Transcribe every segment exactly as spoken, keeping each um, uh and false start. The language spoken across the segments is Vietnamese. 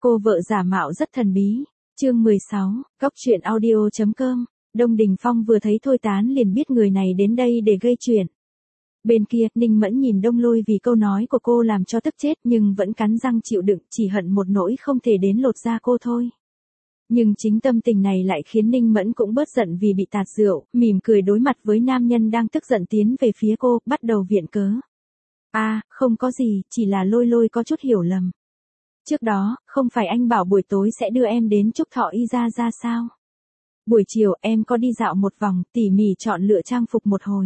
Cô vợ giả mạo rất thần bí. Chương mười sáu, Cóc truyện audio chấm com. Đông Đình Phong vừa thấy Thôi Tán liền biết người này đến đây để gây chuyện. Bên kia, Ninh Mẫn nhìn Đông Lôi vì câu nói của cô làm cho tức chết nhưng vẫn cắn răng chịu đựng, chỉ hận một nỗi không thể đến lột da cô thôi. Nhưng chính tâm tình này lại khiến Ninh Mẫn cũng bớt giận vì bị tạt rượu, mỉm cười đối mặt với nam nhân đang tức giận tiến về phía cô, bắt đầu viện cớ. À, không có gì, chỉ là Lôi Lôi có chút hiểu lầm. Trước đó, không phải anh bảo buổi tối sẽ đưa em đến Trúc Thọ Y Gia ra sao? Buổi chiều em có đi dạo một vòng, tỉ mỉ chọn lựa trang phục một hồi.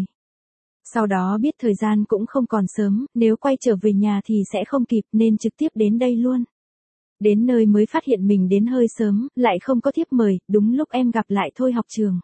Sau đó biết thời gian cũng không còn sớm, nếu quay trở về nhà thì sẽ không kịp nên trực tiếp đến đây luôn. Đến nơi mới phát hiện mình đến hơi sớm, lại không có thiếp mời, đúng lúc em gặp lại Thôi học trường.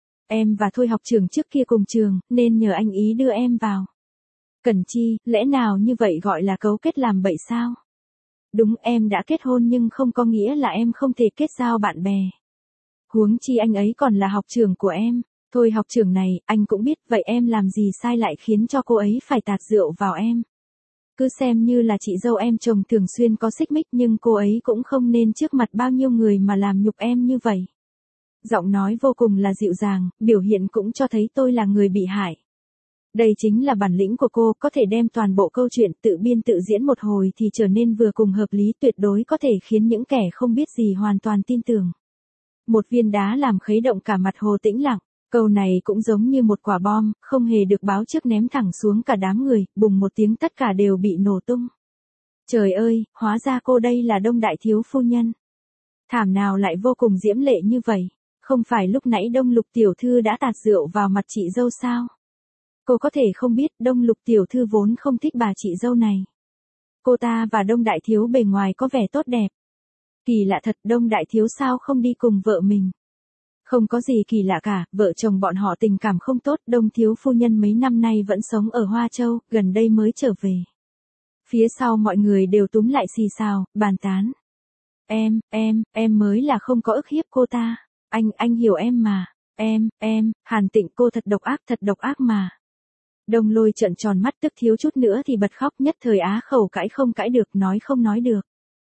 Em và Thôi học trường trước kia cùng trường, nên nhờ anh ý đưa em vào. Cần chi, lẽ nào như vậy gọi là cấu kết làm bậy sao? Đúng, em đã kết hôn nhưng không có nghĩa là em không thể kết giao bạn bè. Huống chi anh ấy còn là học trưởng của em. Thôi học trưởng này, anh cũng biết, vậy em làm gì sai lại khiến cho cô ấy phải tạt rượu vào em. Cứ xem như là chị dâu em chồng thường xuyên có xích mích nhưng cô ấy cũng không nên trước mặt bao nhiêu người mà làm nhục em như vậy. Giọng nói vô cùng là dịu dàng, biểu hiện cũng cho thấy tôi là người bị hại. Đây chính là bản lĩnh của cô, có thể đem toàn bộ câu chuyện tự biên tự diễn một hồi thì trở nên vừa cùng hợp lý, tuyệt đối có thể khiến những kẻ không biết gì hoàn toàn tin tưởng. Một viên đá làm khuấy động cả mặt hồ tĩnh lặng, câu này cũng giống như một quả bom, không hề được báo trước ném thẳng xuống cả đám người, bùng một tiếng tất cả đều bị nổ tung. Trời ơi, hóa ra cô đây là Đông đại thiếu phu nhân. Thảm nào lại vô cùng diễm lệ như vậy, không phải lúc nãy Đông Lục tiểu thư đã tạt rượu vào mặt chị dâu sao? Cô có thể không biết Đông Lục tiểu thư vốn không thích bà chị dâu này. Cô ta và Đông đại thiếu bề ngoài có vẻ tốt đẹp. Kỳ lạ thật, Đông đại thiếu sao không đi cùng vợ mình? Không có gì kỳ lạ cả, vợ chồng bọn họ tình cảm không tốt, Đông thiếu phu nhân mấy năm nay vẫn sống ở Hoa Châu, gần đây mới trở về. Phía sau mọi người đều túm lại xì xào, bàn tán. Em, em, em mới là không có ức hiếp cô ta. Anh, anh hiểu em mà. Em, em, Hàn Tịnh cô thật độc ác, thật độc ác mà. Đông Lôi trợn tròn mắt tức thiếu chút nữa thì bật khóc, nhất thời á khẩu cãi không cãi được, nói không nói được.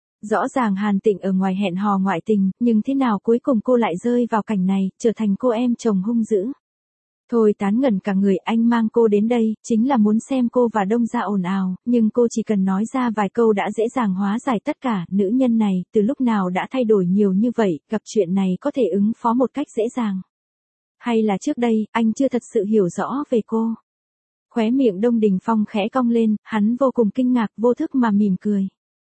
Rõ ràng Hàn Tịnh ở ngoài hẹn hò ngoại tình, nhưng thế nào cuối cùng cô lại rơi vào cảnh này, trở thành cô em chồng hung dữ. Thôi Tán ngẩn cả người, anh mang cô đến đây, chính là muốn xem cô và Đông gia ồn ào, nhưng cô chỉ cần nói ra vài câu đã dễ dàng hóa giải tất cả, nữ nhân này, từ lúc nào đã thay đổi nhiều như vậy, gặp chuyện này có thể ứng phó một cách dễ dàng. Hay là trước đây, anh chưa thật sự hiểu rõ về cô. Khóe miệng Đông Đình Phong khẽ cong lên, hắn vô cùng kinh ngạc, vô thức mà mỉm cười.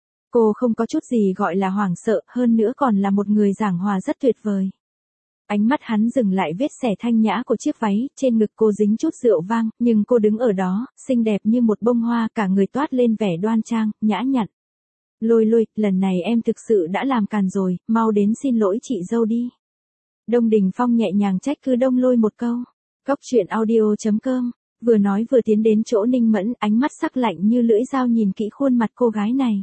Cô không có chút gì gọi là hoảng sợ, hơn nữa còn là một người giảng hòa rất tuyệt vời. Ánh mắt hắn dừng lại vết xẻ thanh nhã của chiếc váy, trên ngực cô dính chút rượu vang, nhưng cô đứng ở đó, xinh đẹp như một bông hoa, cả người toát lên vẻ đoan trang, nhã nhặn. Lôi Lôi, lần này em thực sự đã làm càn rồi, mau đến xin lỗi chị dâu đi. Đông Đình Phong nhẹ nhàng trách cứ Đông Lôi một câu. Cóc truyện audio chấm com. Vừa nói vừa tiến đến chỗ Ninh Mẫn, ánh mắt sắc lạnh như lưỡi dao nhìn kỹ khuôn mặt cô gái này.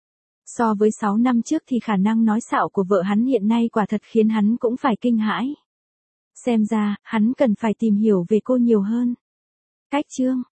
So với sáu năm trước thì khả năng nói xạo của vợ hắn hiện nay quả thật khiến hắn cũng phải kinh hãi. Xem ra, hắn cần phải tìm hiểu về cô nhiều hơn. Cách chương